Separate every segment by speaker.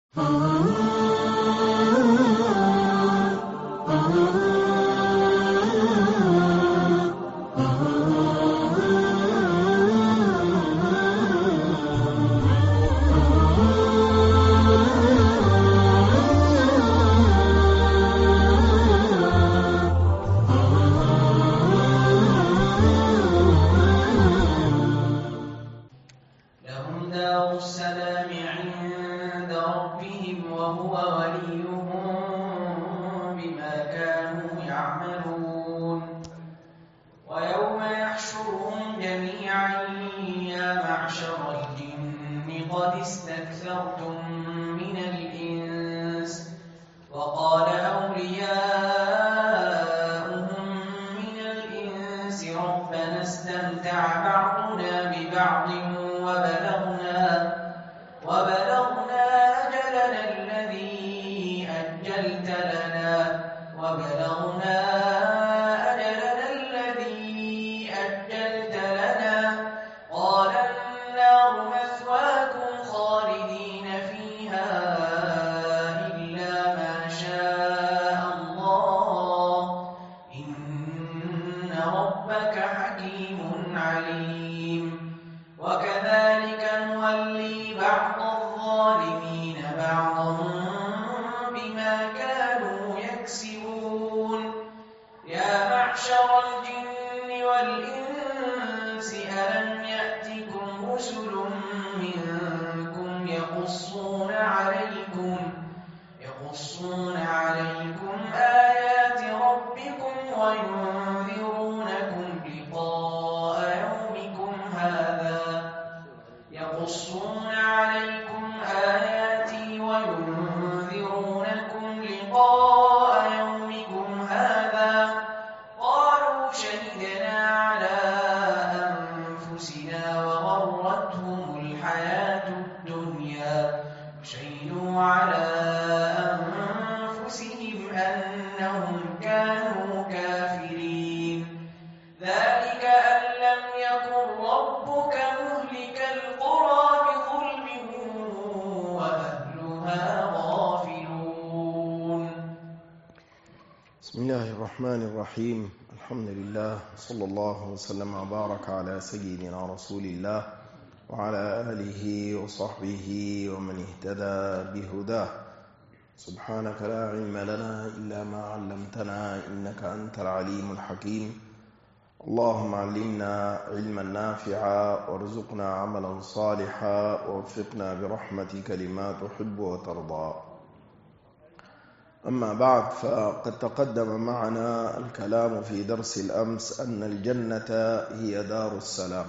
Speaker 1: لهم دار السلام عند ربهم وهو وليهم بما كانوا يعملون. ويوم يحشرهم جميعا يا معشر الجن قد استكثرتم من الإنس وقال أولياؤهم من الإنس ربنا استمتع بعضنا ببعض وبلغنا أجلنا الذي أجلت لنا قال النار مثواكم خالدين فيها إلا ما شاء الله إن ربك حكيم عليم. وكذلك نولي بعض الظالمين بعضا بما كانوا يكسبون. يا معشر الجن والإنس ألم يأتكم رسل منكم يقصون عليكم آيات ربكم وينذرونكم لقاء يومكم هذا قالوا شهدنا على أنفسنا وغرتهم الحياة الدنيا وشهدوا على أنفسهم أنهم كانوا كافرين. ذلك أن لم يكن ربك مهلك القرى بظلم وأهلها غافلون.
Speaker 2: بسم الله الرحمن الرحيم. الحمد لله صلى الله وسلم وبارك على سيدنا رسول الله وعلى آله وصحبه ومن اهتدى بهداه. سبحانك لا علم لنا إلا ما علمتنا إنك أنت العليم الحكيم. اللهم علمنا علما نافعا وارزقنا عملا صالحا ووفقنا برحمتك لما تحب وترضى. أما بعد، فقد تقدم معنا الكلام في درس الأمس أن الجنة هي دار السلام،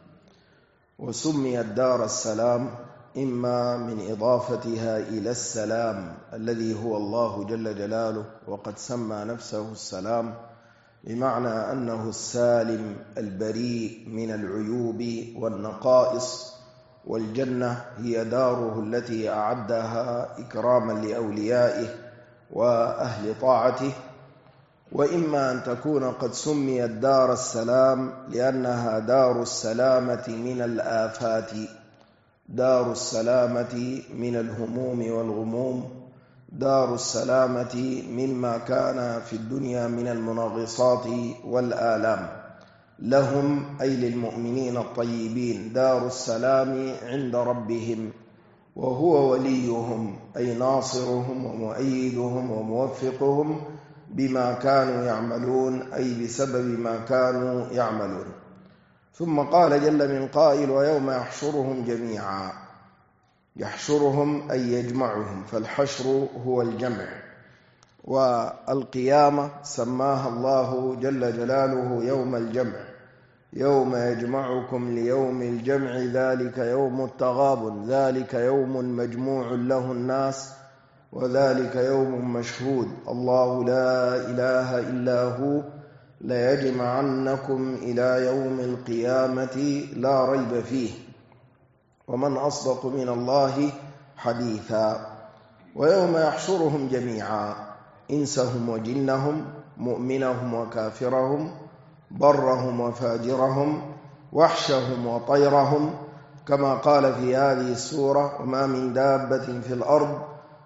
Speaker 2: وسميت دار السلام إما من إضافتها إلى السلام الذي هو الله جل جلاله، وقد سمى نفسه السلام بمعنى أنه السالم البريء من العيوب والنقائص، والجنة هي داره التي أعدها إكراما لأوليائه وأهل طاعته. وإما أن تكون قد سميت دار السلام لأنها دار السلامة من الآفات، دار السلامة من الهموم والغموم، دار السلامة مما كان في الدنيا من المنغصات والآلام. لهم أي للمؤمنين الطيبين دار السلام عند ربهم، وهو وليهم أي ناصرهم ومؤيدهم وموفقهم بما كانوا يعملون، أي بسبب ما كانوا يعملون. ثم قال جل من قائل: ويوم يحشرهم جميعا. يحشرهم أي يجمعهم، فالحشر هو الجمع، والقيامة سماها الله جل جلاله يوم الجمع، يوم يجمعكم ليوم الجمع ذلك يوم التغابن، ذلك يوم مجموع له الناس وذلك يوم مشهود. الله لا إله إلا هو ليجمعنكم إلى يوم القيامة لا ريب فيه، ومن أصدق من الله حديثا. ويوم يحشرهم جميعا، إنسهم وجنهم، مؤمنهم وكافرهم، برهم وفاجرهم، وحشهم وطيرهم، كما قال في هذه السورة: وما من دابة في الأرض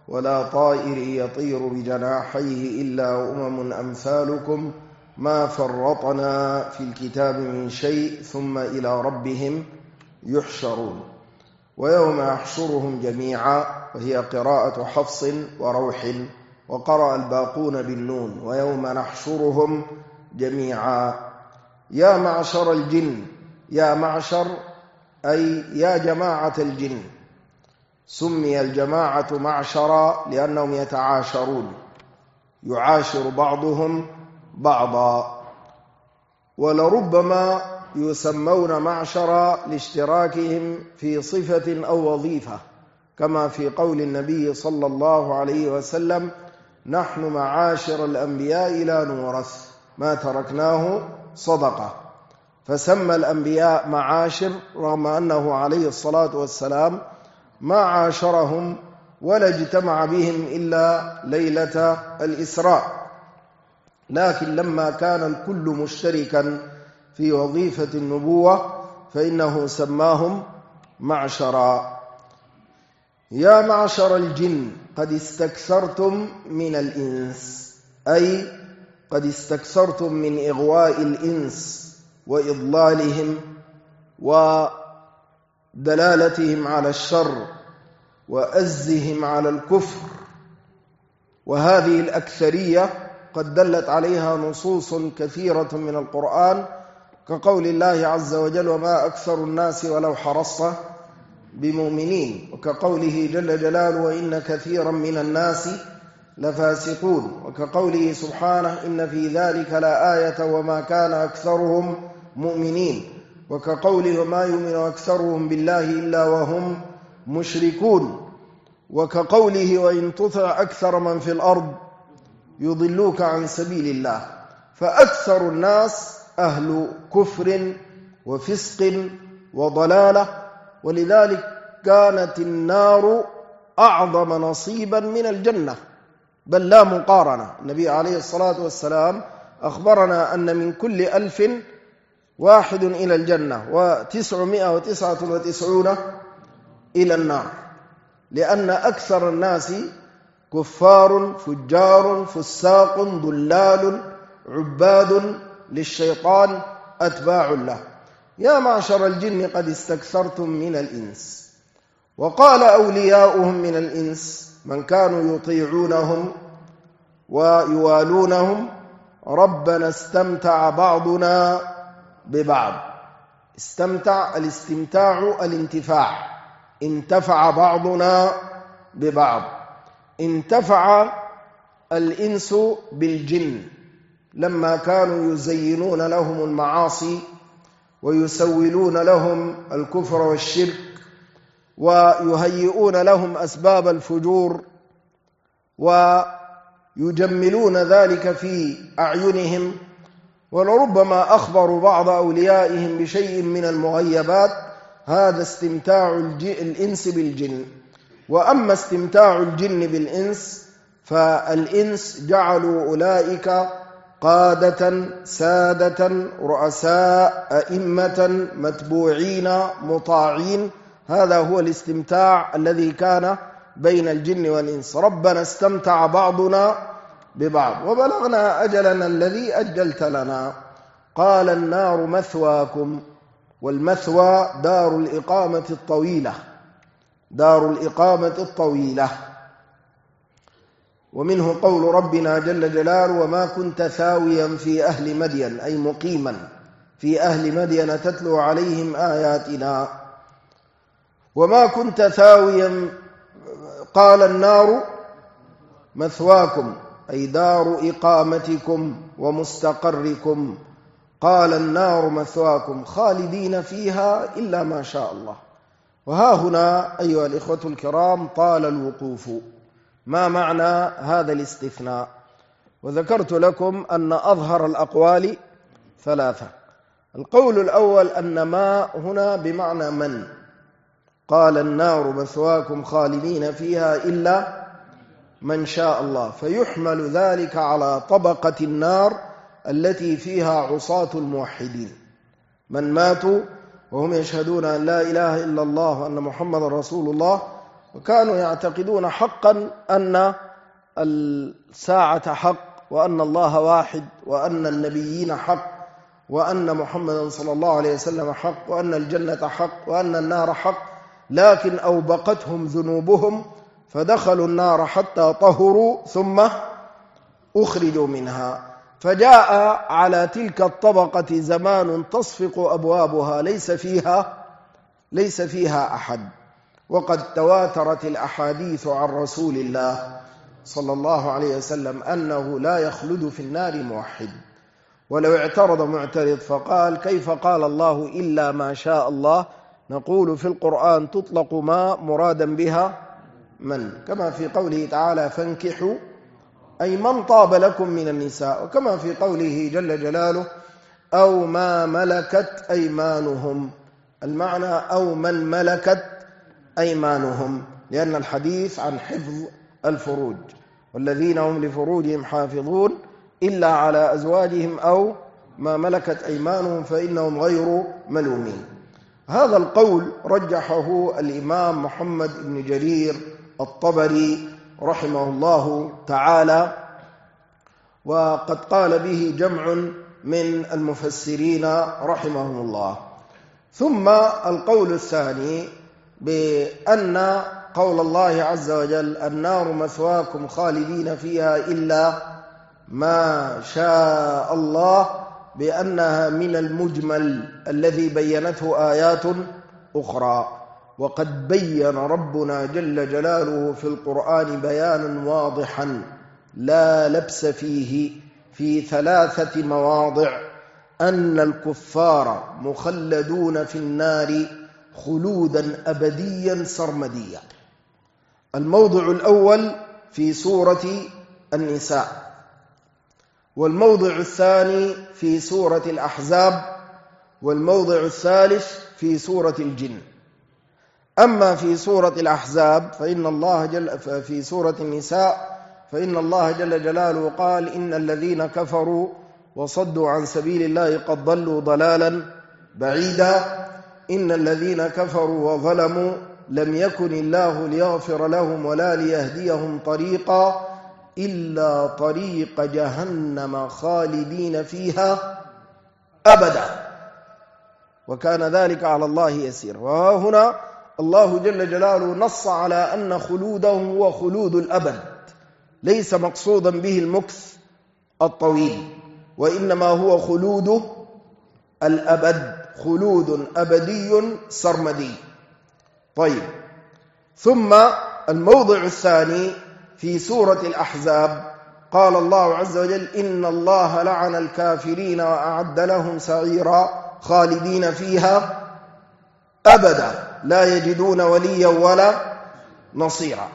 Speaker 2: ولا طائر يطير بجناحيه إلا أمم أمثالكم ما فرطنا في الكتاب من شيء ثم إلى ربهم يحشرون. ويوم يحشرهم جميعا، وهي قراءة حفص وروح، وقرأ الباقون بالنون، ويوم نحشرهم جميعا. يا معشر الجن، يا معشر أي يا جماعة الجن. سمي الجماعة معشرا لأنهم يتعاشرون، يعاشر بعضهم بعضا. ولربما يسمون معشرا لاشتراكهم في صفة أو وظيفة، كما في قول النبي صلى الله عليه وسلم: نحن معاشر الأنبياء لا نورث ما تركناه صدقة. فسمى الأنبياء معاشر رغم أنه عليه الصلاة والسلام ما عاشرهم ولا اجتمع بهم إلا ليلة الإسراء، لكن لما كان الكل مشتركا في وظيفة النبوة فإنه سماهم معشرا. يا معشر الجن قد استكثرتم من الإنس، أي قد استكثرتم من إغواء الإنس وإضلالهم ودلالتهم على الشر وأزهم على الكفر. وهذه الأكثرية قد دلت عليها نصوص كثيرة من القرآن، كقول الله عز وجل: وما أكثر الناس ولو حرصت بمؤمنين، وكقوله جل جلاله: وإن كثيرا من الناس لفاسقون، وكقوله سبحانه: إن في ذلك لآية وما كان أكثرهم مؤمنين، وكقوله: وما يؤمن أكثرهم بالله إلا وهم مشركون، وكقوله: وإن تطع أكثر من في الأرض يضلوك عن سبيل الله. فأكثر الناس أهل كفر وفسق وضلالة، ولذلك كانت النار أعظم نصيبا من الجنة، بل لا مقارنة. النبي عليه الصلاة والسلام أخبرنا أن من كل 1000 واحد إلى الجنة و999 إلى النار، لأن أكثر الناس كفار فجار فساق ضلال عباد للشيطان أتباع له. يا معشر الجن قد استكثرتم من الإنس. وقال أولياؤهم من الإنس من كانوا يطيعونهم ويوالونهم: ربنا استمتع بعضنا ببعض. استمتع، الاستمتاع الانتفاع، انتفع بعضنا ببعض. انتفع الإنس بالجن لما كانوا يزينون لهم المعاصي ويسولون لهم الكفر والشرك ويهيئون لهم أسباب الفجور ويجملون ذلك في أعينهم. ولربما أخبروا بعض أوليائهم بشيء من المغيبات. هذا استمتاع الإنس بالجن. وأما استمتاع الجن بالإنس فالإنس جعلوا أولئك قادة سادة رؤساء أئمة متبوعين مطاعين. هذا هو الاستمتاع الذي كان بين الجن والإنس. ربنا استمتع بعضنا ببعض وبلغنا أجلنا الذي أجلت لنا. قال النار مثواكم. والمثوى دار الإقامة الطويلة، دار الإقامة الطويلة. ومنه قول ربنا جل جلاله: وما كنت ثاويا في أهل مدين، أي مقيما في أهل مدين تتلو عليهم آياتنا. وما كنت ثاويا. قال النار مثواكم أي دار إقامتكم ومستقركم. قال النار مثواكم خالدين فيها إلا ما شاء الله. وها هنا أيها الإخوة الكرام طال الوقوف. ما معنى هذا الاستثناء؟ وذكرت لكم أن أظهر الأقوال 3. القول الأول أن ما هنا بمعنى من. قال النار مثواكم خالدين فيها إلا من شاء الله، فيحمل ذلك على طبقة النار التي فيها عصاة الموحدين، من ماتوا وهم يشهدون أن لا إله إلا الله وأن محمد رسول الله، وكانوا يعتقدون حقا أن الساعة حق، وأن الله واحد، وأن النبيين حق، وأن محمدا صلى الله عليه وسلم حق، وأن الجنة حق، وأن النار حق، لكن أوبقتهم ذنوبهم فدخلوا النار حتى طهروا ثم أخرجوا منها. فجاء على تلك الطبقة زمان تصفق أبوابها ليس فيها أحد، وقد تواترت الأحاديث عن رسول الله صلى الله عليه وسلم أنه لا يخلد في النار موحد. ولو اعترض معترض فقال: كيف قال الله إلا ما شاء الله؟ نقول: في القرآن تطلق ما مرادا بها من، كما في قوله تعالى: فانكحوا أي من طاب لكم من النساء، وكما في قوله جل جلاله: أو ما ملكت أيمانهم، المعنى أو من ملكت أيمانهم، لأن الحديث عن حفظ الفروج، والذين هم لفروجهم حافظون إلا على أزواجهم أو ما ملكت أيمانهم فإنهم غير ملومين. هذا القول رجحه الإمام محمد بن جرير الطبري رحمه الله تعالى، وقد قال به جمع من المفسرين رحمهم الله. ثم القول الثاني بأن قول الله عز وجل: النار مثواكم خالدين فيها إلا ما شاء الله، بأنها من المجمل الذي بينته آيات أخرى. وقد بين ربنا جل جلاله في القرآن بيانا واضحا لا لبس فيه في 3 مواضع أن الكفار مخلدون في النار خلودا أبديا سرمديا. الموضع الأول في سورة النساء، والموضع الثاني في سورة الأحزاب، والموضع الثالث في سورة الجن. أما في سورة الأحزاب في سورة النساء فإن الله جل جلاله قال: إن الذين كفروا وصدوا عن سبيل الله قد ضلوا ضلالا بعيدا، إن الذين كفروا وظلموا لم يكن الله ليغفر لهم ولا ليهديهم طريقا إلا طريق جهنم خالدين فيها أبدا، وكان ذلك على الله يسير. وهنا الله جل جلاله نص على أن خلودهم هو خلود الأبد، ليس مقصودا به المكث الطويل، وإنما هو خلود الأبد، خلود أبدي سرمدي. طيب، ثم الموضع الثاني في سورة الأحزاب قال الله عز وجل: إن الله لعن الكافرين وأعد لهم سعيرا خالدين فيها أبدا لا يجدون وليا ولا نصيرا.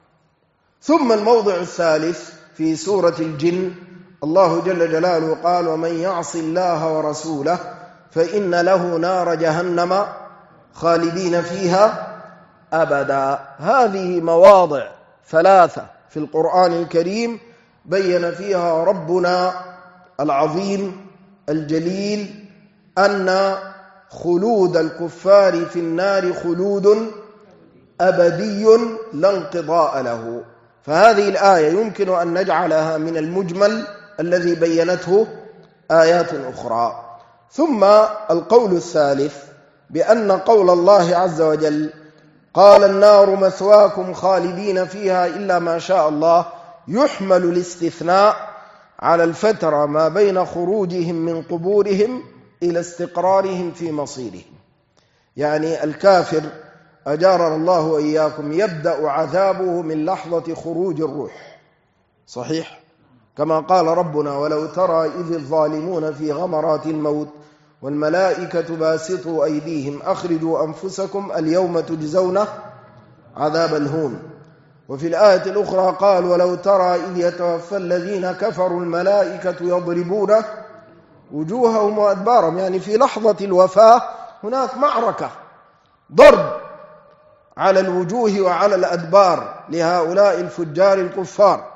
Speaker 2: ثم الموضع الثالث في سورة الجن الله جل جلاله قال: ومن يعص الله ورسوله فإن له نار جهنم خالدين فيها أبدا. هذه مواضع 3 في القرآن الكريم بين فيها ربنا العظيم الجليل أن خلود الكفار في النار خلود أبدي لا انقضاء له. فهذه الآية يمكن أن نجعلها من المجمل الذي بينته آيات أخرى. ثم القول الثالث بأن قول الله عز وجل: قال النار مثواكم خالدين فيها إلا ما شاء الله، يحمل الاستثناء على الفترة ما بين خروجهم من قبورهم إلى استقرارهم في مصيرهم. يعني الكافر أجارنا الله وإياكم يبدأ عذابه من لحظة خروج الروح، صحيح؟ كما قال ربنا: ولو ترى إذ الظالمون في غمرات الموت والملائكة باسطوا أيديهم أخرجوا أنفسكم اليوم تجزون عذاب الهون. وفي الآية الأخرى قال: ولو ترى إذ يتوفى الذين كفروا الملائكة يضربون وجوههم وأدبارهم، يعني في لحظة الوفاة هناك معركة ضرب على الوجوه وعلى الأدبار لهؤلاء الفجار الكفار.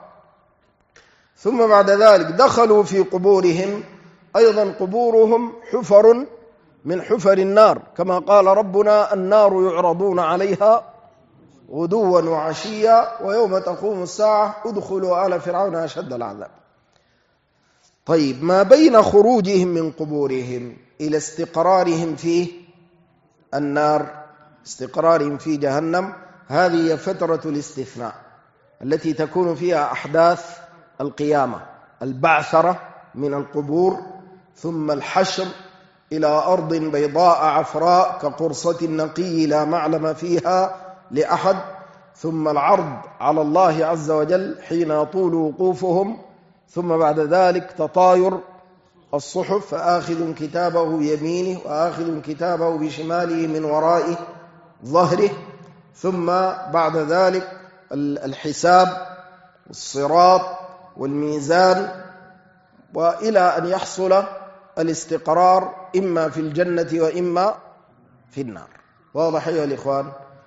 Speaker 2: ثم بعد ذلك دخلوا في قبورهم، أيضا قبورهم حفر من حفر النار، كما قال ربنا: النار يعرضون عليها غدوا وعشيا ويوم تقوم الساعة ادخلوا آل فرعون أشد العذاب. طيب، ما بين خروجهم من قبورهم إلى استقرارهم في النار، استقرارهم في جهنم، هذه فترة الاستثناء التي تكون فيها أحداث القيامة، البعثرة من القبور، ثم الحشر إلى أرض بيضاء عفراء كقرصة النقي لا معلم فيها لأحد، ثم العرض على الله عز وجل حين يطول وقوفهم، ثم بعد ذلك تطاير الصحف، فآخذ كتابه بيمينه وآخذ كتابه بشماله من وراء ظهره، ثم بعد ذلك الحساب والصراط والميزان، وإلى أن يحصل الاستقرار إما في الجنة وإما في النار. واضح أيها الإخوان؟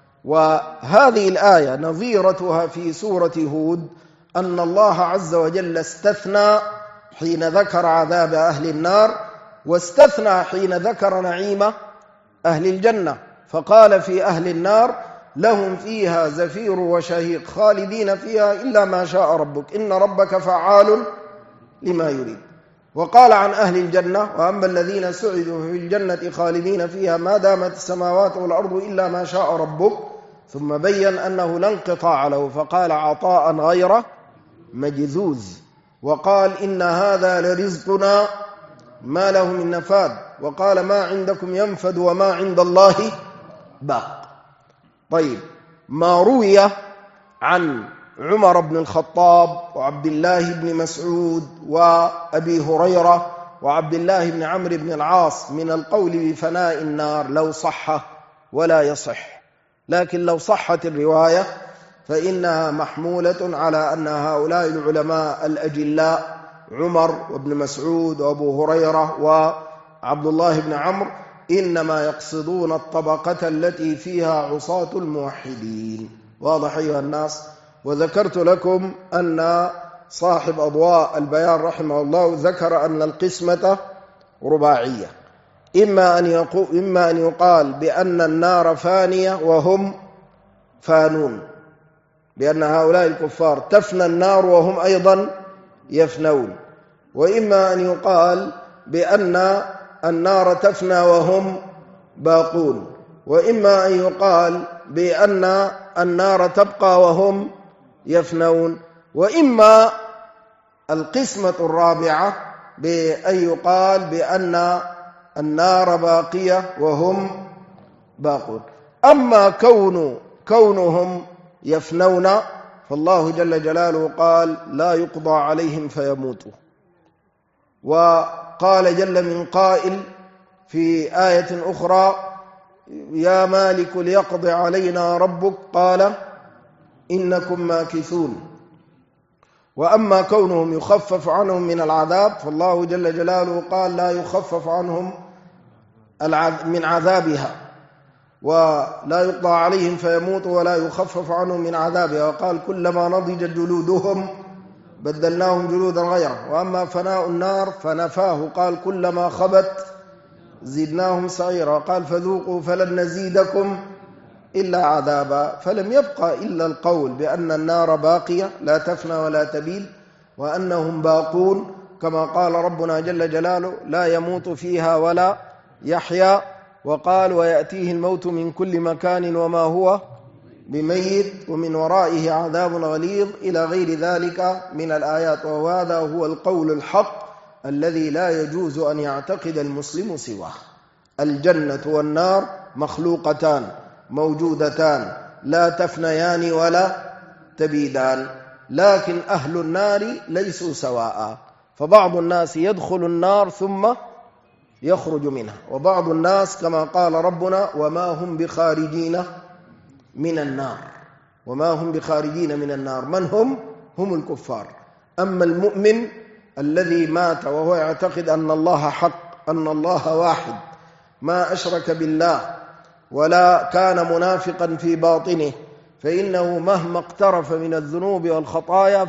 Speaker 2: وهذه الآية نظيرتها في سورة هود، أن الله عز وجل استثنى حين ذكر عذاب أهل النار، واستثنى حين ذكر نعيم أهل الجنة، فقال في أهل النار لهم فيها زفير وشهيق خالدين فيها إلا ما شاء ربك إن ربك فعال لما يريد. وقال عن أهل الجنة وأما الذين سعدوا في الجنة خالدين فيها ما دامت السماوات والأرض إلا ما شاء ربك، ثم بين أنه لا انقطاع له فقال عطاء غير مجذوذ، وقال إن هذا لرزقنا ما له من نفاد، وقال ما عندكم ينفد وما عند الله باق. طيب، ما روي عن عمر بن الخطاب وعبد الله بن مسعود وأبي هريرة وعبد الله بن عمرو بن العاص من القول بفناء النار لو صح ولا يصح، لكن لو صحت الرواية فإنها محمولة على أن هؤلاء العلماء الأجلاء عمر وابن مسعود وأبو هريرة وعبد الله بن عمرو إنما يقصدون الطبقة التي فيها عصاة الموحدين. واضح أيها الناس؟ وذكرت لكم أن صاحب أضواء البيان رحمه الله ذكر أن القسمة رباعية، إما أن يقال بأن النار فانية وهم فانون، بأن هؤلاء الكفار تفنى النار وهم أيضا يفنون، وإما أن يقال بأن النار تفنى وهم باقون، وإما أن يقال بأن النار تبقى وهم يفنون، وإما القسمة الرابعة بأن يقال بأن النار باقية وهم باقون. أما كونهم يفنون فالله جل جلاله قال لا يقضى عليهم فيموتوا، وقال جل من قائل في آية أخرى يا مالك ليقضي علينا ربك قال إنكم ماكثون. وأما كونهم يخفف عنهم من العذاب فالله جل جلاله قال لا يخفف عنهم من عذابها، ولا يقضى عليهم فيموتوا ولا يخفف عنهم من عذابها، وقال كلما نضجت جلودهم بدلناهم جلودا غيره. وأما فناء النار فنفاه قال كلما خبت زدناهم سعيرا، قال فذوقوا فلن نزيدكم إلا عذابا. فلم يبقى إلا القول بأن النار باقية لا تفنى ولا تبيد، وأنهم باقون كما قال ربنا جل جلاله لا يموت فيها ولا يحيا، وقال ويأتيه الموت من كل مكان وما هو بميت ومن ورائه عذاب غليظ إلى غير ذلك من الآيات. وهذا هو القول الحق الذي لا يجوز أن يعتقد المسلم سواه. الجنة والنار مخلوقتان موجودتان لا تفنيان ولا تبيدان، لكن أهل النار ليسوا سواء، فبعض الناس يدخل النار ثم يخرج منها، وبعض الناس كما قال ربنا وما هم بخارجين من النار، وما هم بخارجين من النار. من هم الكفار. أما المؤمن الذي مات وهو يعتقد أن الله حق، أن الله واحد، ما أشرك بالله ولا كان منافقا في باطنه، فإنه مهما اقترف من الذنوب والخطايا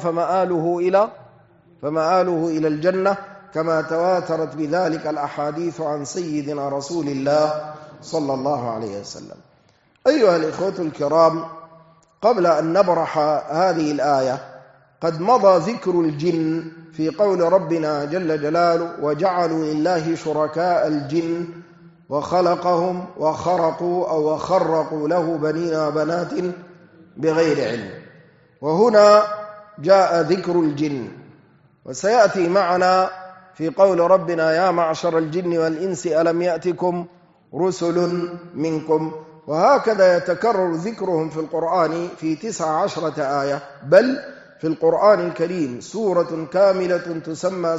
Speaker 2: فمآله إلى الجنة، كما تواترت بذلك الأحاديث عن سيدنا رسول الله صلى الله عليه وسلم. أيها الإخوة الكرام، قبل أن نبرح هذه الآية قد مضى ذكر الجن في قول ربنا جل جلاله وجعلوا لله شركاء الجن وخلقهم وخرقوا له بنين وبنات بغير علم. وهنا جاء ذكر الجن، وسيأتي معنا في قول ربنا يا معشر الجن والإنس ألم يأتكم رسل منكم، وهكذا يتكرر ذكرهم في القرآن في 19 آية، بل في القرآن الكريم سورة كاملة تسمى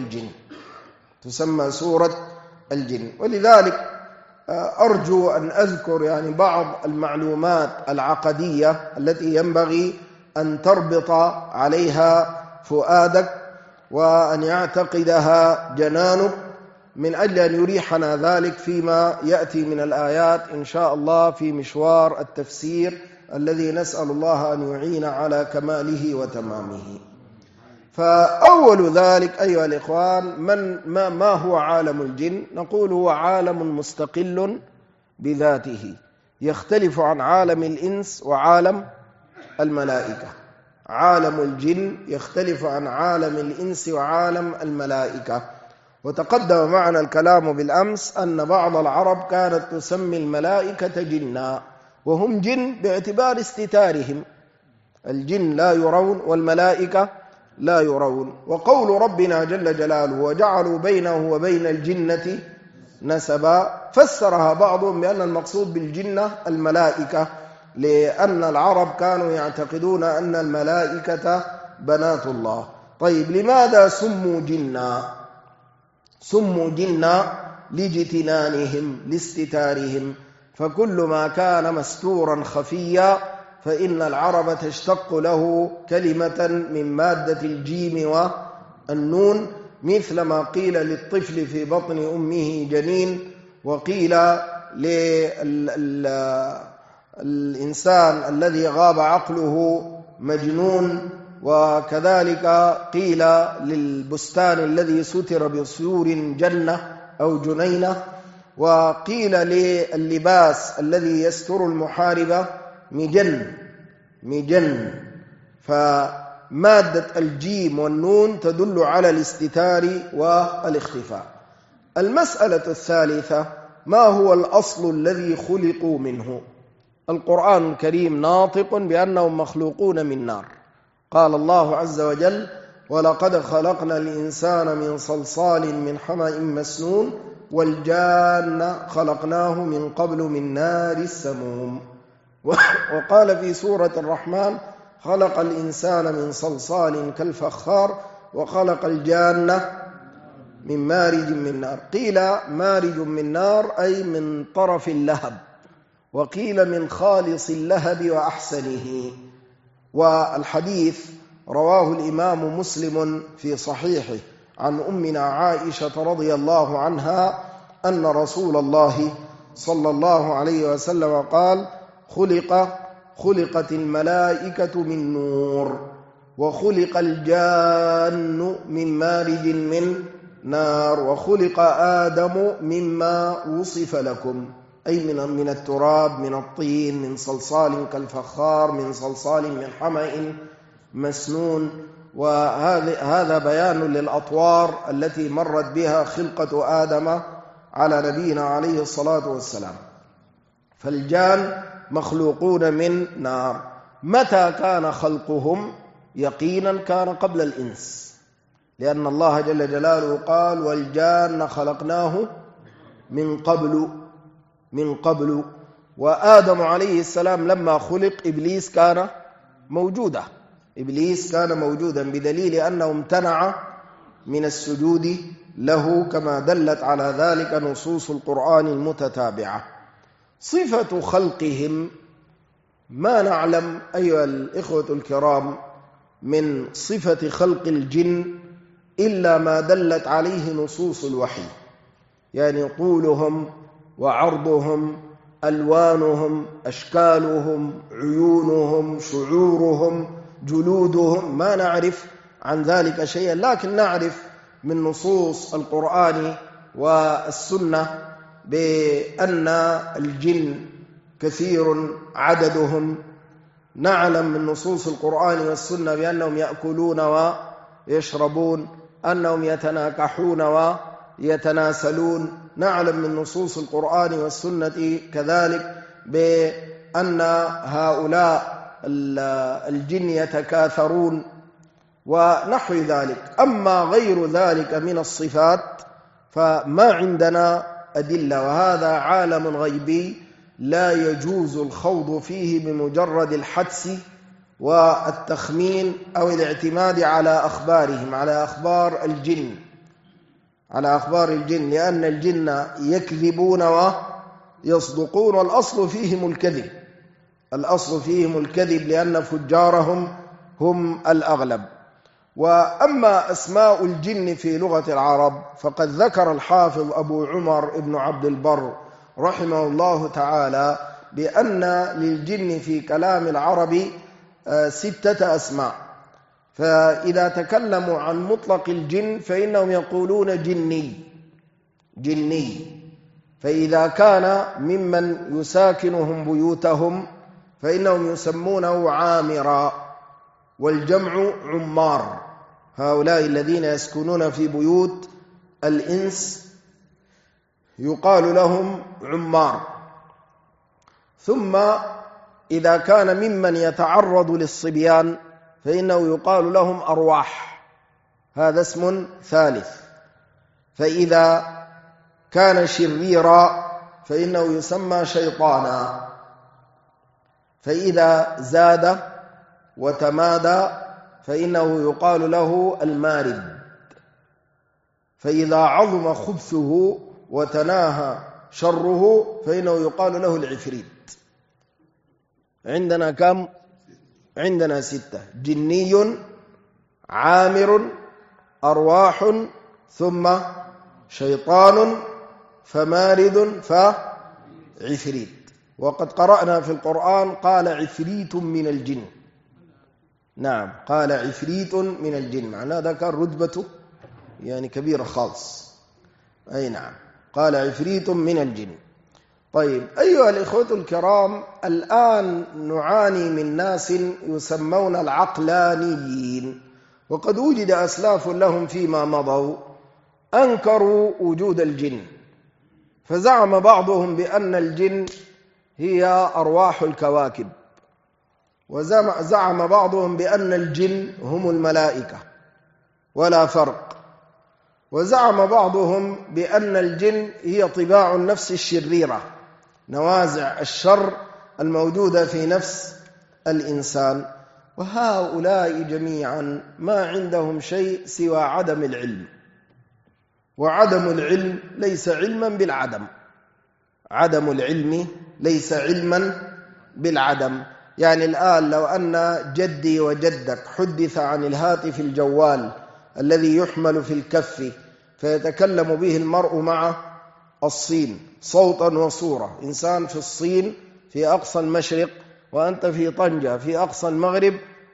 Speaker 2: سورة الجن. ولذلك أرجو أن أذكر بعض المعلومات العقدية التي ينبغي أن تربط عليها فؤادك وأن يعتقدها جنانك من أجل أن يريحنا ذلك فيما يأتي من الآيات إن شاء الله في مشوار التفسير الذي نسأل الله أن يعين على كماله وتمامه. فأول ذلك أيها الإخوان ما هو عالم الجن؟ نقول هو عالم مستقل بذاته يختلف عن عالم الإنس وعالم الملائكة. عالم الجن يختلف عن عالم الإنس وعالم الملائكة. وتقدم معنا الكلام بالأمس أن بعض العرب كانت تسمي الملائكة جنا، وهم جن باعتبار استتارهم، الجن لا يرون والملائكة لا يرون. وقول ربنا جل جلاله وجعلوا بينه وبين الجنة نسبا فسرها بعضهم بأن المقصود بالجنة الملائكة، لأن العرب كانوا يعتقدون أن الملائكة بنات الله. طيب لماذا سموا جنا؟ سموا جنا لاجتنانهم لاستتارهم، فكل ما كان مستورا خفيا فإن العرب تشتق له كلمة من مادة الجيم والنون، مثل ما قيل للطفل في بطن أمه جنين، وقيل للإنسان الذي غاب عقله مجنون، وكذلك قيل للبستان الذي ستر بسور جنة أو جنينة، وقيل لللباس الذي يستر المحارب مجن. فمادة الجيم والنون تدل على الاستتار والاختفاء. المسألة الثالثة ما هو الأصل الذي خلقوا منه؟ القرآن الكريم ناطق بأنهم مخلوقون من نار. قال الله عز وجل ولقد خلقنا الإنسان من صلصال من حمأ مسنون والجان خلقناه من قبل من نار السموم. وقال في سورة الرحمن خلق الإنسان من صلصال كالفخار وخلق الجان من مارج من نار. قيل مارج من نار أي من طرف اللهب، وقيل من خالص اللهب وأحسنه. والحديث رواه الإمام مسلم في صحيحه عن أمنا عائشة رضي الله عنها أن رسول الله صلى الله عليه وسلم قال خلقت الملائكة من نور وخلق الجان من مارج من نار وخلق آدم مما وصف لكم، أي من التراب من الطين من صلصال كالفخار من صلصال من حمأ مسنون. وهذا بيان للأطوار التي مرت بها خلقة آدم على نبينا عليه الصلاة والسلام. فالجان مخلوقون من نار. متى كان خلقهم؟ يقينا كان قبل الإنس، لأن الله جل جلاله قال والجان خلقناه من قبل. وآدم عليه السلام لما خلق إبليس كان موجودا بدليل أنه امتنع من السجود له كما دلت على ذلك نصوص القرآن المتتابعة. صفة خلقهم ما نعلم أيها الإخوة الكرام من صفة خلق الجن إلا ما دلت عليه نصوص الوحي، يعني طولهم وعرضهم ألوانهم أشكالهم عيونهم شعورهم جلودهم، ما نعرف عن ذلك شيئا، لكن نعرف من نصوص القرآن والسنة بأن الجن كثير عددهم نعلم من نصوص القرآن والسنة بأنهم يأكلون ويشربون، أنهم يتناكحون ويتناسلون. نعلم من نصوص القرآن والسنة كذلك بأن هؤلاء الجن يتكاثرون ونحو ذلك. أما غير ذلك من الصفات فما عندنا أدلة، وهذا عالم غيبي لا يجوز الخوض فيه بمجرد الحدس والتخمين أو الاعتماد على أخبارهم، على أخبار الجن، لأن الجن يكذبون ويصدقون، والأصل فيهم الكذب لأن فجارهم هم الأغلب. وأما أسماء الجن في لغة العرب فقد ذكر الحافظ أبو عمر ابن عبد البر رحمه الله تعالى بأن للجن في كلام العرب 6 أسماء. فإذا تكلموا عن مطلق الجن فإنهم يقولون جني، فإذا كان ممن يساكنهم بيوتهم فإنهم يسمونه عامرا، والجمع عمار. هؤلاء الذين يسكنون في بيوت الإنس يقال لهم عمار. ثم إذا كان ممن يتعرض للصبيان فإنه يقال لهم أرواح، هذا اسم ثالث. فإذا كان شريرا فإنه يسمى شيطانا. فإذا زاد وتمادى فإنه يقال له المارد. فإذا عظم خبثه وتناهى شره فإنه يقال له العفريت. عندنا كم؟ عندنا 6: جني، عامر، أرواح، ثم شيطان، فمارد، فعفريت. وقد قرأنا في القرآن قال عفريت من الجن. نعم، قال عفريت من الجن، معناه ذكر رتبته يعني كبيرة خالص. أي نعم، قال عفريت من الجن. طيب أيها الإخوة الكرام، الآن نعاني من ناس يسمون العقلانيين، وقد وجد أسلاف لهم فيما مضوا أنكروا وجود الجن، فزعم بعضهم بأن الجن هي أرواح الكواكب، وزعم بعضهم بأن الجن هم الملائكة ولا فرق، وزعم بعضهم بأن الجن هي طباع النفس الشريرة، نوازع الشر الموجودة في نفس الإنسان. وهؤلاء جميعا ما عندهم شيء سوى عدم العلم، وعدم العلم ليس علما بالعدم، عدم العلم ليس علما بالعدم. يعني الآن لو أن جدي وجدك حدث عن الهاتف الجوال الذي يحمل في الكف فيتكلم به المرء مع الصين صوتا وصورة، إنسان في الصين في أقصى المشرق وأنت في طنجة في أقصى المغرب،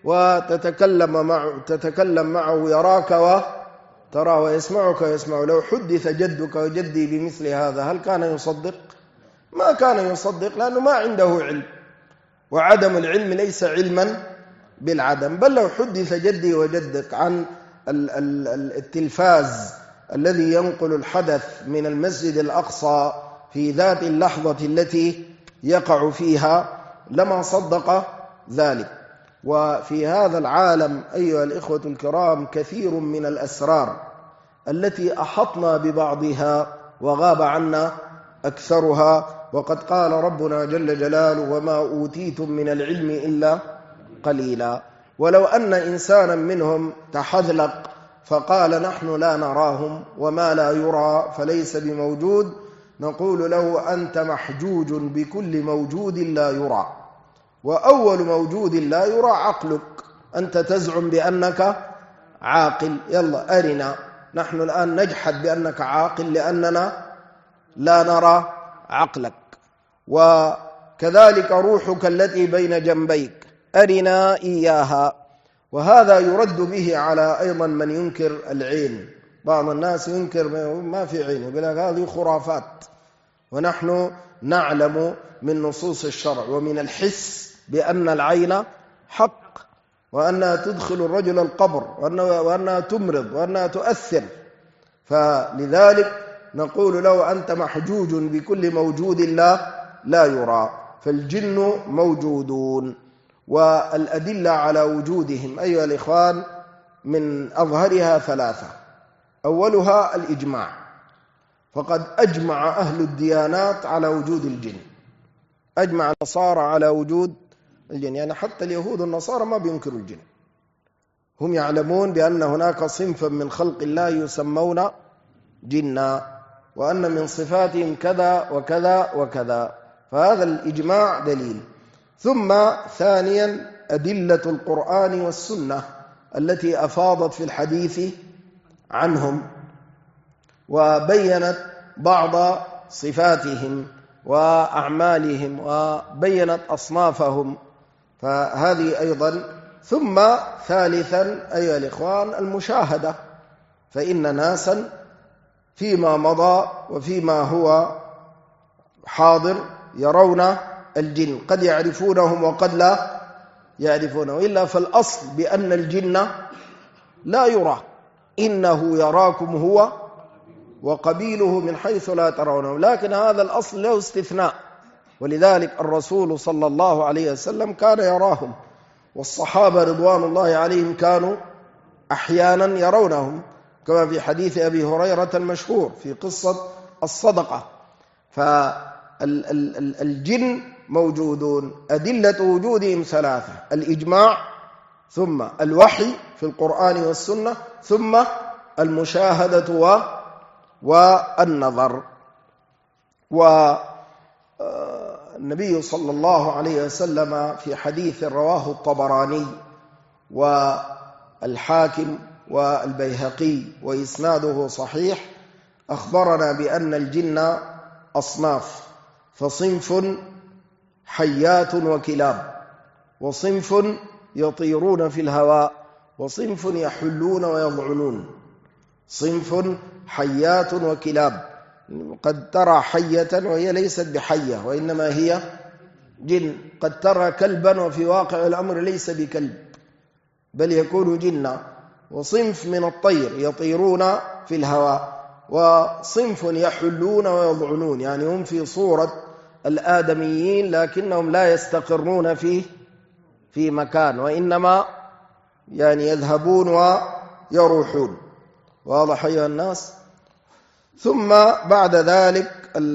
Speaker 2: وتتكلم معه يراك وتراه ويسمعك ويسمعه، لو حدث جدك وجدي بمثل هذا هل كان يصدق؟ ما كان يصدق، لأنه ما عنده علم، وعدم العلم ليس علما بالعدم. بل لو حدث جدي وجدك عن التلفاز الذي ينقل الحدث من المسجد الأقصى في ذات اللحظة التي يقع فيها لما صدق ذلك. وفي هذا العالم أيها الإخوة الكرام كثير من الأسرار التي أحطنا ببعضها وغاب عنا أكثرها. وقد قال ربنا جل جلاله: وما أوتيتم من العلم إلا قليلا. ولو أن إنسانا منهم تحذلق فقال نحن لا نراهم، وما لا يرى فليس بموجود، نقول له أنت محجوج بكل موجود لا يرى، وأول موجود لا يرى عقلك، أنت تزعم بأنك عاقل، يلا أرنا. نحن الآن نجحد بأنك عاقل لأننا لا نرى عقلك. وكذلك روحك التي بين جنبيك أرنا إياها. وهذا يرد به على أيضا من ينكر العين. بعض الناس ينكر ما في عين، يقول لك هذه خرافات. ونحن نعلم من نصوص الشرع ومن الحس بأن العين حق، وأنها تدخل الرجل القبر، وأنها تمرض، وأنها تؤثر. فلذلك نقول له أنت محجوج بكل موجود لا يرى. فالجن موجودون، والأدلة على وجودهم أيها الإخوان من أظهرها ثلاثة. أولها الإجماع، فقد أجمع أهل الديانات على وجود الجن، أجمع النصارى على وجود الجن، يعني حتى اليهود والنصارى ما بينكروا الجن، هم يعلمون بأن هناك صنفا من خلق الله يسمون جنا، وأن من صفاتهم كذا وكذا وكذا، فهذا الإجماع دليل. ثم ثانيا أدلة القرآن والسنة التي أفاضت في الحديث عنهم وبينت بعض صفاتهم وأعمالهم وبينت أصنافهم، فهذه أيضا. ثم ثالثا أيها الإخوان المشاهدة، فإن ناسا فيما مضى وفيما هو حاضر يرون الجن، قد يعرفونهم وقد لا يعرفونه، إلا فالأصل بأن الجن لا يرى، إنه يراكم هو وقبيله من حيث لا ترونه، لكن هذا الأصل له استثناء، ولذلك الرسول صلى الله عليه وسلم كان يراهم، والصحابة رضوان الله عليهم كانوا أحيانا يرونهم، كما في حديث أبي هريرة المشهور في قصة الصدقة. فالجن موجودون، أدلة وجودهم ثلاثة: الإجماع، ثم الوحي في القرآن والسنة، ثم المشاهدة والنظر. والنبي صلى الله عليه وسلم في حديث رواه الطبراني والحاكم والبيهقي وإسناده صحيح أخبرنا بأن الجن أصناف، فصنف حيات وكلاب، وصنف يطيرون في الهواء، وصنف يحلون ويضعنون. صنف حيات وكلاب، قد ترى حية وهي ليست بحية وإنما هي جن، قد ترى كلبا وفي واقع الأمر ليس بكلب بل يكون جنا. وصنف من الطير يطيرون في الهواء، وصنف يحلون ويضعنون، يعني هم في صورة الآدميين لكنهم لا يستقرون في مكان، وإنما يعني يذهبون ويروحون. واضح أيها الناس؟ ثم بعد ذلك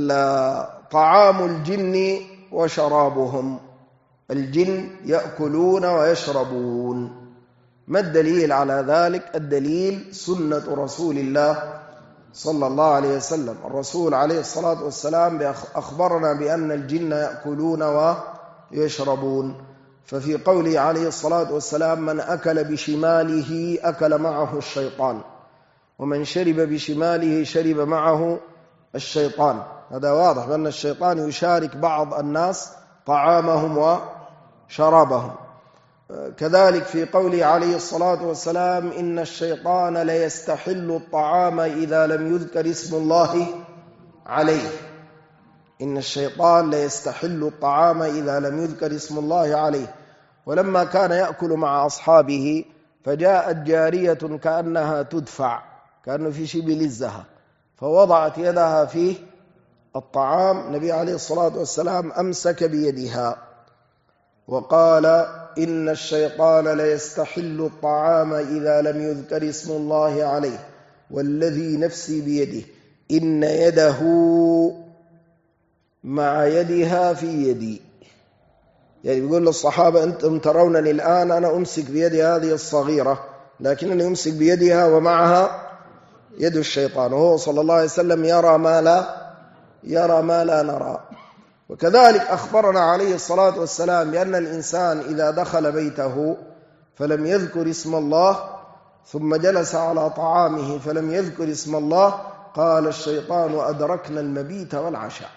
Speaker 2: طعام الجن وشرابهم، الجن يأكلون ويشربون. ما الدليل على ذلك؟ الدليل سنة رسول الله صلى الله عليه وسلم. الرسول عليه الصلاة والسلام أخبرنا بأن الجن يأكلون ويشربون، ففي قوله عليه الصلاة والسلام: من أكل بشماله أكل معه الشيطان، ومن شرب بشماله شرب معه الشيطان. هذا واضح بأن الشيطان يشارك بعض الناس طعامهم وشرابهم. كذلك في قوله عليه الصلاة والسلام: إن الشيطان ليستحل الطعام إذا لم يذكر اسم الله عليه. إن الشيطان ليستحل الطعام إذا لم يذكر اسم الله عليه. ولما كان يأكل مع أصحابه فجاءت جارية كأنها تدفع، كأنه في شبه لزها، فوضعت يدها في الطعام. النبي عليه الصلاة والسلام أمسك بيدها وقال: إن الشيطان ليستحل الطعام إذا لم يذكر اسم الله عليه، والذي نفسي بيده إن يده مع يدها في يدي. يعني بيقول للصحابة: أنتم ترونني الآن أنا أمسك بيدي هذه الصغيرة، لكنني أمسك بيدها ومعها يد الشيطان، وهو صلى الله عليه وسلم يرى ما لا نرى. وكذلك أخبرنا عليه الصلاة والسلام بأن الإنسان إذا دخل بيته فلم يذكر اسم الله ثم جلس على طعامه فلم يذكر اسم الله، قال الشيطان: أدركنا المبيت والعشاء.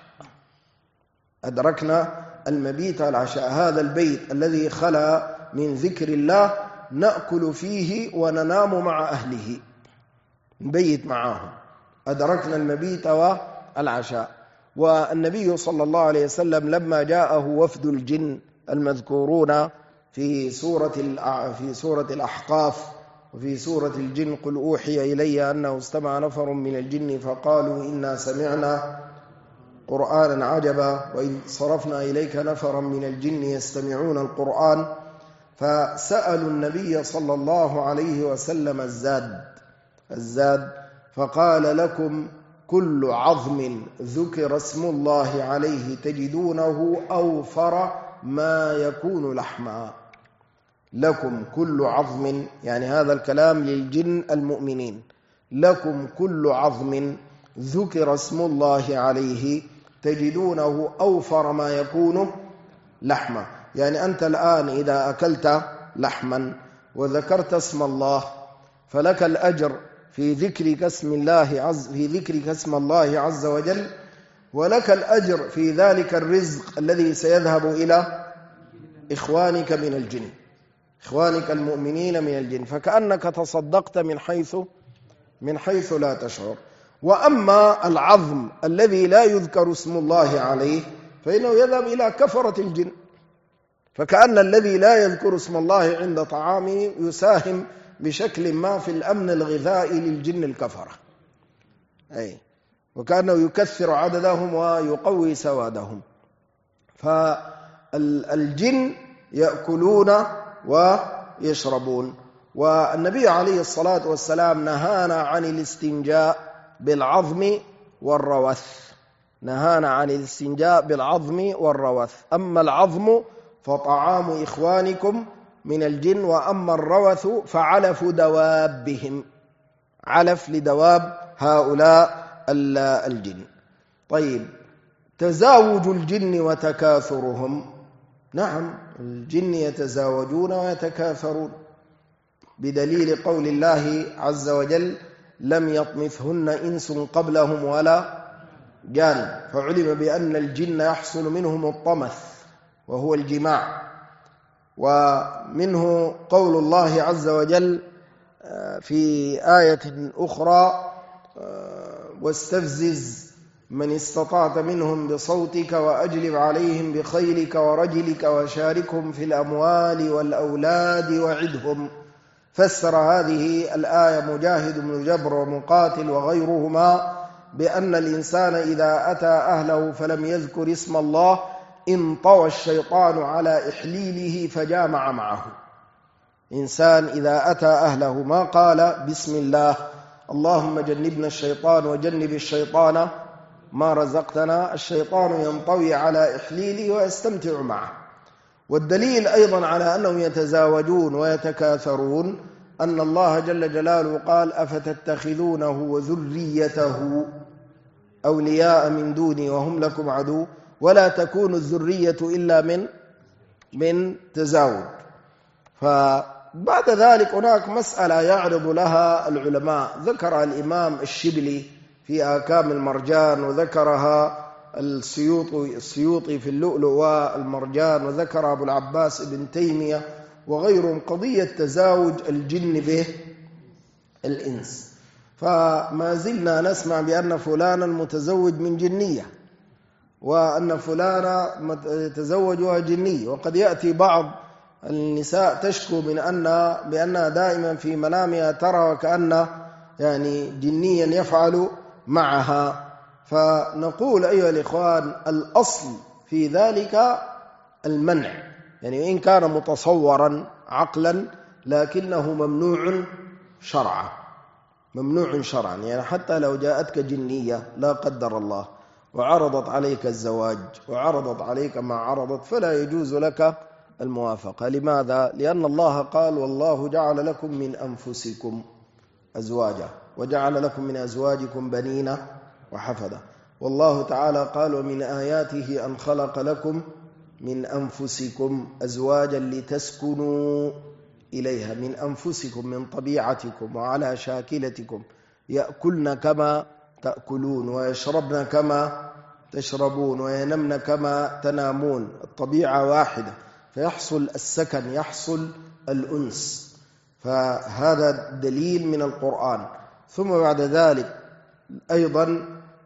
Speaker 2: أدركنا المبيت والعشاء، هذا البيت الذي خلا من ذكر الله نأكل فيه وننام مع أهله، نبيت معهم. أدركنا المبيت والعشاء. والنبي صلى الله عليه وسلم لما جاءه وفد الجن المذكورون في سورة الأحقاف وفي سورة الجن. قل أوحي إلي أنه استمع نفر من الجن فقالوا إنا سمعنا قرآنا عجبا وإذ صرفنا إليك نفرا من الجن يستمعون القرآن فسألوا النبي صلى الله عليه وسلم الزاد فقال لكم كل عظم ذكر اسم الله عليه تجدونه أوفر ما يكون لحما. لكم كل عظم، يعني هذا الكلام للجن المؤمنين، لكم كل عظم ذكر اسم الله عليه تجدونه أوفر ما يكون لحما. يعني أنت الآن إذا أكلت لحما وذكرت اسم الله فلك الأجر في ذكرك اسم الله عز وجل، ولك الأجر في ذلك الرزق الذي سيذهب إلى إخوانك من الجن، إخوانك المؤمنين من الجن، فكأنك تصدقت من حيث لا تشعر. وأما العظم الذي لا يذكر اسم الله عليه فإنه يذهب إلى كفرة الجن، فكأن الذي لا يذكر اسم الله عند طعامه يساهم بشكل ما في الأمن الغذائي للجن الكفرة، وكأنه يكثر عددهم ويقوي سوادهم. فالجن يأكلون ويشربون. والنبي عليه الصلاة والسلام نهانا عن الاستنجاء بالعظم والروث، أما العظم فطعام إخوانكم من الجن، وأما الروث فعلف دوابهم، علف لدواب هؤلاء الجن. طيب، تزاوج الجن وتكاثرهم، نعم الجن يتزاوجون ويتكاثرون بدليل قول الله عز وجل لم يطمثهن إنس قبلهم ولا جان، فعلم بأن الجن يحصل منهم الطمث وهو الجماع. ومنه قول الله عز وجل في آية أخرى واستفزز من استطعت منهم بصوتك وأجلب عليهم بخيلك ورجلك وشاركهم في الأموال والأولاد وعدهم. فسر هذه الآية مجاهد بن جبر ومقاتل وغيرهما بأن الإنسان إذا أتى أهله فلم يذكر اسم الله انطوى الشيطان على إحليله فجامع معه. إنسان إذا أتى أهله ما قال بسم الله اللهم جنبنا الشيطان وجنب الشيطان ما رزقتنا، الشيطان ينطوي على إحليله ويستمتع معه. والدليل أيضا على أنهم يتزاوجون ويتكاثرون أن الله جل جلاله قال أفتتخذونه وذريته أولياء من دوني وهم لكم عدو ولا تكون الذرية إلا من تزاوج. فبعد ذلك هناك مسألة يعرض لها العلماء، ذكر الإمام الشبلي في آكام المرجان، وذكرها السيوطي في اللؤلؤ والمرجان، وذكر أبو العباس ابن تيمية وغيرهم قضية تزاوج الجن به الإنس. فما زلنا نسمع بأن فلانا متزوج من جنية وأن فلانا تزوجها جني، وقد يأتي بعض النساء تشكو بأنها دائما في منامها ترى وكأن يعني جنيا يفعل معها. فنقول أيها الإخوان الأصل في ذلك المنع، يعني إن كان متصورا عقلا لكنه ممنوع شرعا، يعني حتى لو جاءتك جنية لا قدر الله وعرضت عليك الزواج وعرضت عليك ما عرضت فلا يجوز لك الموافقة. لماذا؟ لأن الله قال والله جعل لكم من أنفسكم أزواجا وجعل لكم من أزواجكم بنين وحفدة. والله تعالى قال ومن آياته أن خلق لكم من أنفسكم أزواجا لتسكنوا إليها، من أنفسكم من طبيعتكم وعلى شاكلتكم، يأكلن كما تأكلون ويشربن كما تشربون وينمن كما تنامون، الطبيعة واحدة، فيحصل السكن، يحصل الأنس. فهذا دليل من القرآن. ثم بعد ذلك أيضا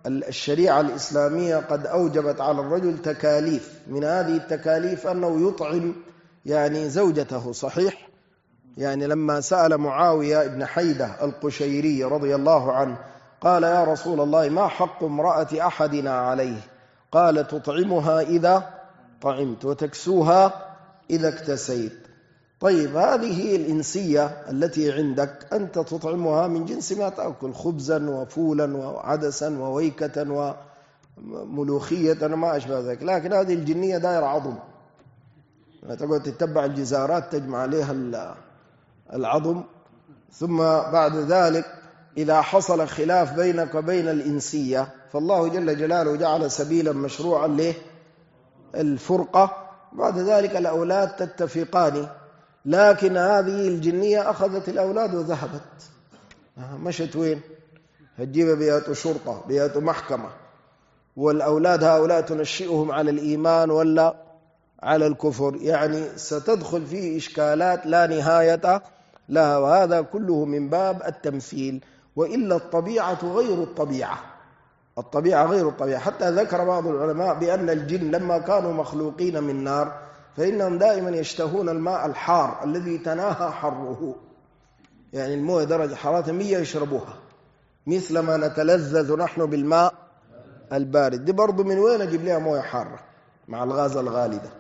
Speaker 2: الشريعة الإسلامية قد أوجبت على الرجل تكاليف، من هذه التكاليف أنه يطعم يعني زوجته، صحيح؟ يعني لما سأل معاوية بن حيدة القشيري رضي الله عنه قال يا رسول الله ما حق امرأة أحدنا عليه؟ قال تطعمها إذا طعمت وتكسوها إذا اكتسيت. طيب هذه الإنسية التي عندك أنت تطعمها من جنس ما تأكل، خبزا وفولا وعدسا وويكة وملوخية وما أشبه ذلك، لكن هذه الجنية دائرة عظم، تقعد تتبع الجزارات تجمع عليها العظم، ثم بعد ذلك إذا حصل خلاف بينك وبين الإنسية فالله جل جلاله جعل سبيلا مشروعا للفرقة، بعد ذلك الأولاد تتفقان، لكن هذه الجنية أخذت الأولاد وذهبت، مشت وين؟ هتجيب بيئة شرطة، بيئة محكمة، والأولاد هؤلاء تنشئهم على الإيمان ولا على الكفر، يعني ستدخل فيه إشكالات لا نهاية لها، وهذا كله من باب التمثيل، وإلا الطبيعة غير الطبيعة، الطبيعة غير الطبيعة. حتى ذكر بعض العلماء بأن الجن لما كانوا مخلوقين من نار فإنهم دائما يشتهون الماء الحار الذي تناهى حره، يعني المويه درجة حرارة 100 يشربوها، مثل ما نتلذذ نحن بالماء البارد. دي برضو من وين أجيب لها مويه حارة مع الغاز الغالي ده؟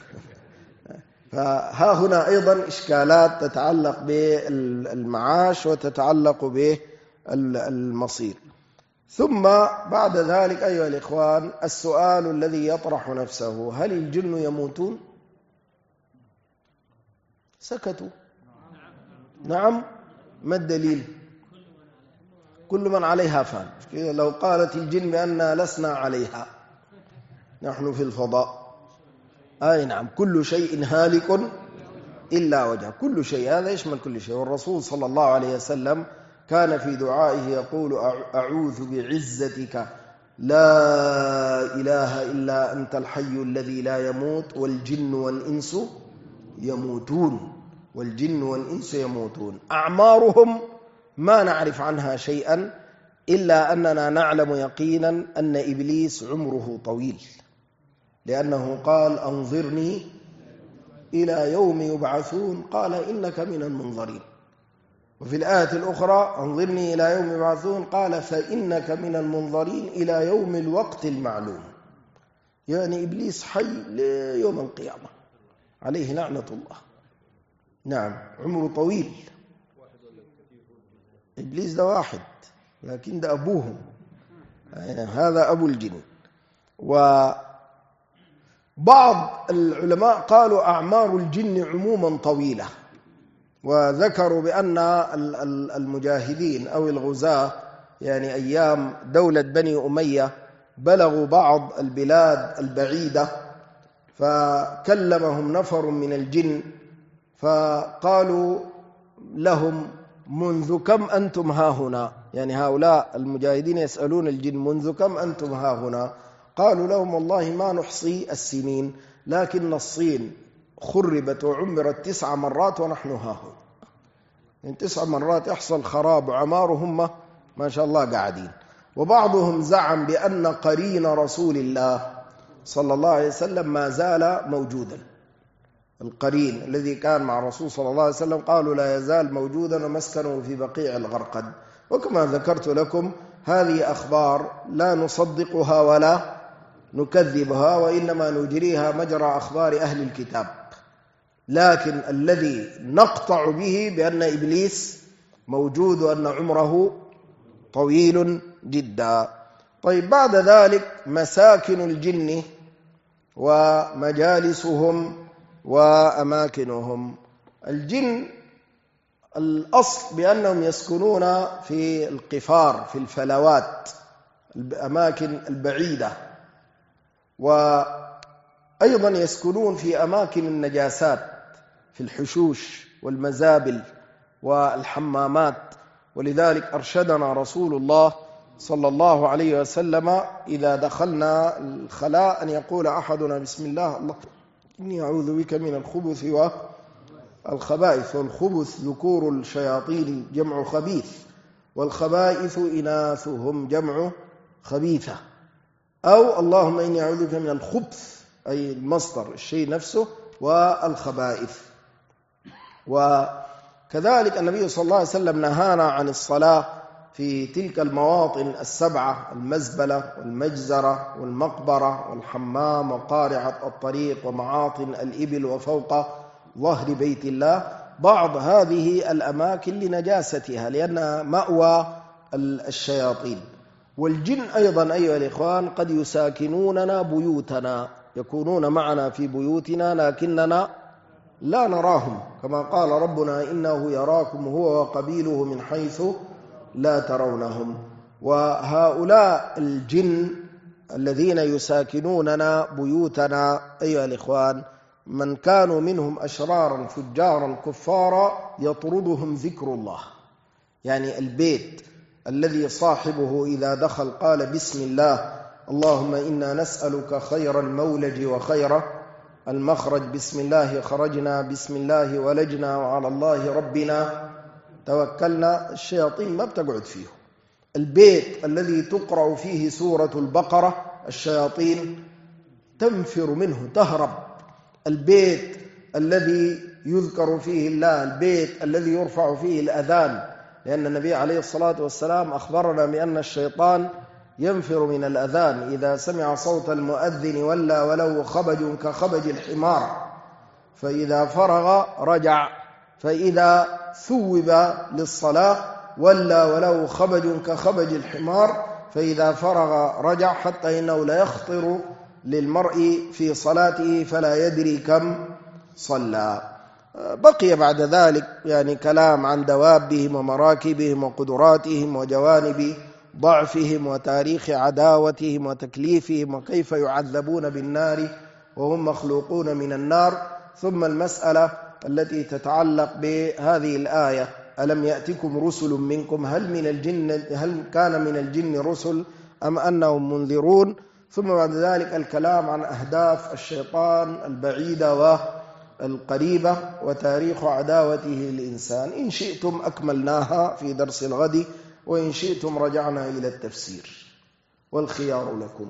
Speaker 2: فها هنا أيضا إشكالات تتعلق بالمعاش وتتعلق بالمصير. ثم بعد ذلك أيها الإخوان السؤال الذي يطرح نفسه: هل الجن يموتون؟ سكتوا. نعم، ما الدليل؟ كل من عليها فان. لو قالت الجن بأننا لسنا عليها، نحن في الفضاء، أي نعم، كل شيء هالك إلا وجهه، كل شيء، هذا يشمل كل شيء. والرسول صلى الله عليه وسلم كان في دعائه يقول: أعوذ بعزتك لا إله إلا أنت الحي الذي لا يموت والجن والإنس يموتون، والجن والإنس يموتون، أعمارهم ما نعرف عنها شيئا إلا أننا نعلم يقينا أن إبليس عمره طويل، لأنه قال: أنظرني إلى يوم يبعثون، قال: إنك من المنظرين. وفي الآية الأخرى: أنظرني إلى يوم يبعثون، قال: فإنك من المنظرين إلى يوم الوقت المعلوم. يعني إبليس حي ليوم القيامة، عليه لعنة الله. نعم، عمره طويل. إبليس ده واحد، لكن ده أبوهم، يعني هذا أبو الجن. وبعض العلماء قالوا أعمار الجن عموما طويلة، وذكروا بأن المجاهدين أو الغزاة يعني أيام دولة بني أمية بلغوا بعض البلاد البعيدة، فكلمهم نفر من الجن فقالوا لهم: منذ كم أنتم هاهنا؟ يعني هؤلاء المجاهدين يسألون الجن: منذ كم أنتم هاهنا؟ قالوا لهم: والله ما نحصي السنين، لكن الصين خربت وعمرت 9 مرات ونحن هاهنا. يعني 9 مرات يحصل خراب وعمارهم ما شاء الله قاعدين. وبعضهم زعم بأن قرين رسول الله صلى الله عليه وسلم ما زال موجودا، القرين الذي كان مع الرسول صلى الله عليه وسلم قالوا لا يزال موجودا ومسكنه في بقيع الغرقد. وكما ذكرت لكم هذه أخبار لا نصدقها ولا نكذبها، وإنما نجريها مجرى أخبار أهل الكتاب، لكن الذي نقطع به بأن إبليس موجود وأن عمره طويل جدا. طيب، بعد ذلك مساكن الجن ومجالسهم وأماكنهم. الجن الأصل بأنهم يسكنون في القفار، في الفلوات، الأماكن البعيدة، وأيضا يسكنون في أماكن النجاسات، في الحشوش والمزابل والحمامات. ولذلك أرشدنا رسول الله صلى الله عليه وسلم إذا دخلنا الخلاء أن يقول أحدنا: بسم الله، الله إني أعوذ بك من الخبث والخبائث. والخبث ذكور الشياطين جمع خبيث، والخبائث إناثهم جمع خبيثة، أو اللهم إني أعوذ بك من الخبث أي المصدر الشيء نفسه والخبائث. وكذلك النبي صلى الله عليه وسلم نهانا عن الصلاة في تلك المواطن السبعة: المزبلة والمجزرة والمقبرة والحمام وقارعة الطريق ومعاطن الإبل وفوق ظهر بيت الله. بعض هذه الأماكن لنجاستها لأنها مأوى الشياطين. والجن أيضا أيها الإخوان قد يساكنوننا بيوتنا، يكونون معنا في بيوتنا لكننا لا نراهم، كما قال ربنا إنه يراكم هو وقبيله من حيث لا ترونهم. وهؤلاء الجن الذين يساكنوننا بيوتنا أيها الإخوان من كانوا منهم أشرارا فجارا كفارا يطردهم ذكر الله. يعني البيت الذي صاحبه إذا دخل قال بسم الله اللهم إنا نسألك خير المولج وخير المخرج، بسم الله خرجنا بسم الله ولجنا وعلى الله ربنا توكلنا، الشياطين ما بتقعد فيه. البيت الذي تقرأ فيه سورة البقرة الشياطين تنفر منه تهرب. البيت الذي يذكر فيه الله، البيت الذي يرفع فيه الأذان، لأن النبي عليه الصلاة والسلام أخبرنا بأن الشيطان ينفر من الأذان إذا سمع صوت المؤذن ولى ولو خبج كخبج الحمار، فإذا فرغ رجع، فإذا ثوب للصلاة ولى ولو خبج كخبج الحمار، فإذا فرغ رجع، حتى إنه لا يخطر للمرء في صلاته فلا يدري كم صلى. بقي بعد ذلك يعني كلام عن دوابهم ومراكبهم وقدراتهم وجوانب ضعفهم وتاريخ عداوتهم وتكليفهم وكيف يعذبون بالنار وهم مخلوقون من النار. ثم المسألة التي تتعلق بهذه الآية: ألم يأتكم رسل منكم، هل كان من الجن رسل أم أنهم منذرون. ثم بعد ذلك الكلام عن أهداف الشيطان البعيدة والقريبة وتاريخ عداوته للإنسان. إن شئتم أكملناها في درس الغد، وإن شئتم رجعنا إلى التفسير، والخيار لكم.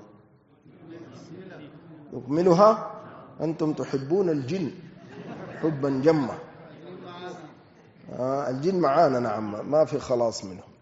Speaker 2: نكملها. أنتم تحبون الجن حبا جما. الجن معانا، نعم، ما في خلاص منهم.